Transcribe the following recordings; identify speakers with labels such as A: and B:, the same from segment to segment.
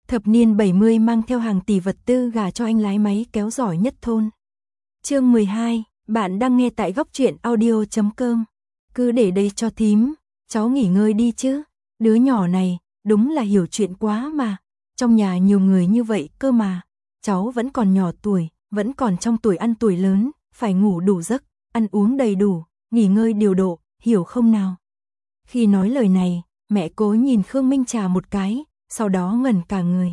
A: thập niên 70 mang theo hàng tỷ vật tư gả cho anh lái máy kéo giỏi nhất thôn. Chương 12, bạn đang nghe tại góc truyện audio.com. Cứ để đây cho thím, cháu nghỉ ngơi đi chứ, đứa nhỏ này, đúng là hiểu chuyện quá mà, trong nhà nhiều người như vậy cơ mà, cháu vẫn còn nhỏ tuổi, vẫn còn trong tuổi ăn tuổi lớn, phải ngủ đủ giấc, ăn uống đầy đủ, nghỉ ngơi điều độ, hiểu không nào? Khi nói lời này, mẹ Cố nhìn Khương Minh Trà một cái, sau đó ngẩn cả người.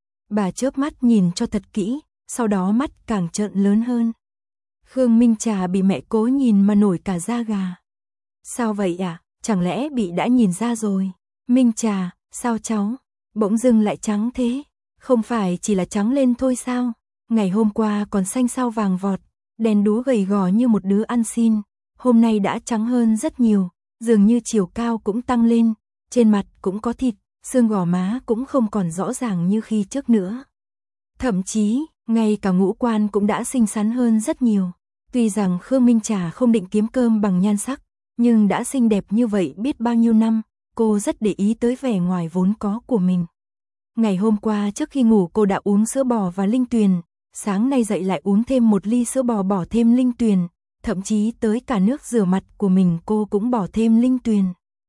A: Bà chớp mắt nhìn cho thật kỹ, sau đó mắt càng trợn lớn hơn. Khương Minh Trà bị mẹ Cố nhìn mà nổi cả da gà. Sao vậy à, chẳng lẽ bị đã nhìn ra rồi? Minh Trà, sao cháu? Bỗng dưng lại trắng thế, không phải chỉ là trắng lên thôi sao? Ngày hôm qua còn xanh xao vàng vọt, đen đúa gầy gò như một đứa ăn xin, hôm nay đã trắng hơn rất nhiều, dường như chiều cao cũng tăng lên, trên mặt cũng có thịt, xương gò má cũng không còn rõ ràng như khi trước nữa. Thậm chí, ngay cả ngũ quan cũng đã xinh xắn hơn rất nhiều. Tuy rằng Khương Minh Trà không định kiếm cơm bằng nhan sắc, nhưng đã xinh đẹp như vậy biết bao nhiêu năm, cô rất để ý tới vẻ ngoài vốn có của mình. Ngày hôm qua trước khi ngủ cô đã uống sữa bò và linh tuyền, sáng nay dậy lại uống thêm một ly sữa bò bỏ thêm linh tuyền, thậm chí tới cả nước rửa mặt của mình cô cũng bỏ thêm linh tuyền.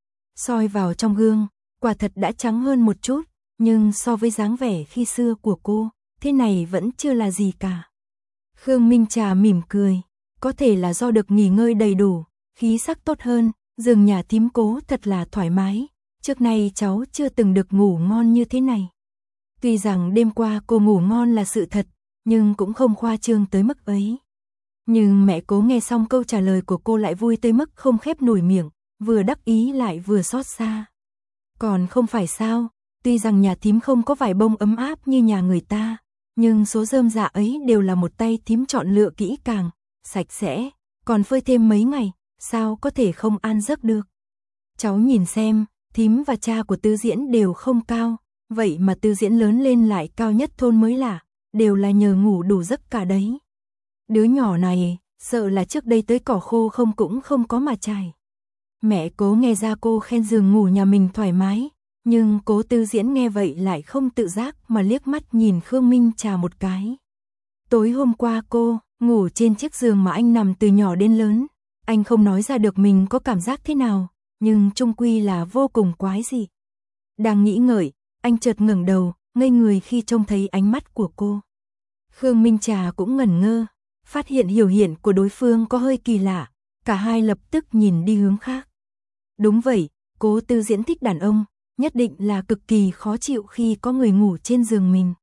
A: Soi vào trong gương, quả thật đã trắng hơn một chút, nhưng so với dáng vẻ khi xưa của cô, thế này vẫn chưa là gì cả. Khương Minh Trà mỉm cười, có thể là do được nghỉ ngơi đầy đủ, khí sắc tốt hơn, giường nhà thím Cố thật là thoải mái, trước nay cháu chưa từng được ngủ ngon như thế này. Tuy rằng đêm qua cô ngủ ngon là sự thật, nhưng cũng không khoa trương tới mức ấy. Nhưng mẹ Cố nghe xong câu trả lời của cô lại vui tới mức không khép nổi miệng, vừa đắc ý lại vừa xót xa. Còn không phải sao, tuy rằng nhà thím không có vải bông ấm áp như nhà người ta, nhưng số rơm dạ ấy đều là một tay thím chọn lựa kỹ càng, sạch sẽ, còn phơi thêm mấy ngày, sao có thể không an giấc được. Cháu nhìn xem, thím và cha của Tư Diễn đều không cao, vậy mà Tư Diễn lớn lên lại cao nhất thôn mới lạ, đều là nhờ ngủ đủ giấc cả đấy. Đứa nhỏ này, sợ là trước đây tới cỏ khô không cũng không có mà trải. Mẹ Cố nghe ra cô khen giường ngủ nhà mình thoải mái, nhưng Cố Tư Diễn nghe vậy lại không tự giác mà liếc mắt nhìn Khương Minh Trà một cái. Tối hôm qua cô ngủ trên chiếc giường mà anh nằm từ nhỏ đến lớn, anh không nói ra được mình có cảm giác thế nào, nhưng chung quy là vô cùng quái dị. Đang nghĩ ngợi, anh chợt ngẩng đầu, ngây người khi trông thấy ánh mắt của cô. Khương Minh Trà cũng ngẩn ngơ, phát hiện biểu hiện của đối phương có hơi kỳ lạ, cả hai lập tức nhìn đi hướng khác. Đúng vậy, Cố Tư Diễn thích đàn ông, nhất định là cực kỳ khó chịu khi có người ngủ trên giường mình.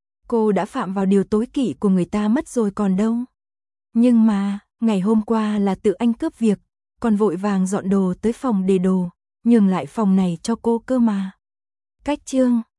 A: Cô đã phạm vào điều tối kỵ của người ta mất rồi còn đâu. Nhưng mà, ngày hôm qua là tự anh cướp việc, còn vội vàng dọn đồ tới phòng để đồ, nhường lại phòng này cho cô cơ mà. Cách chương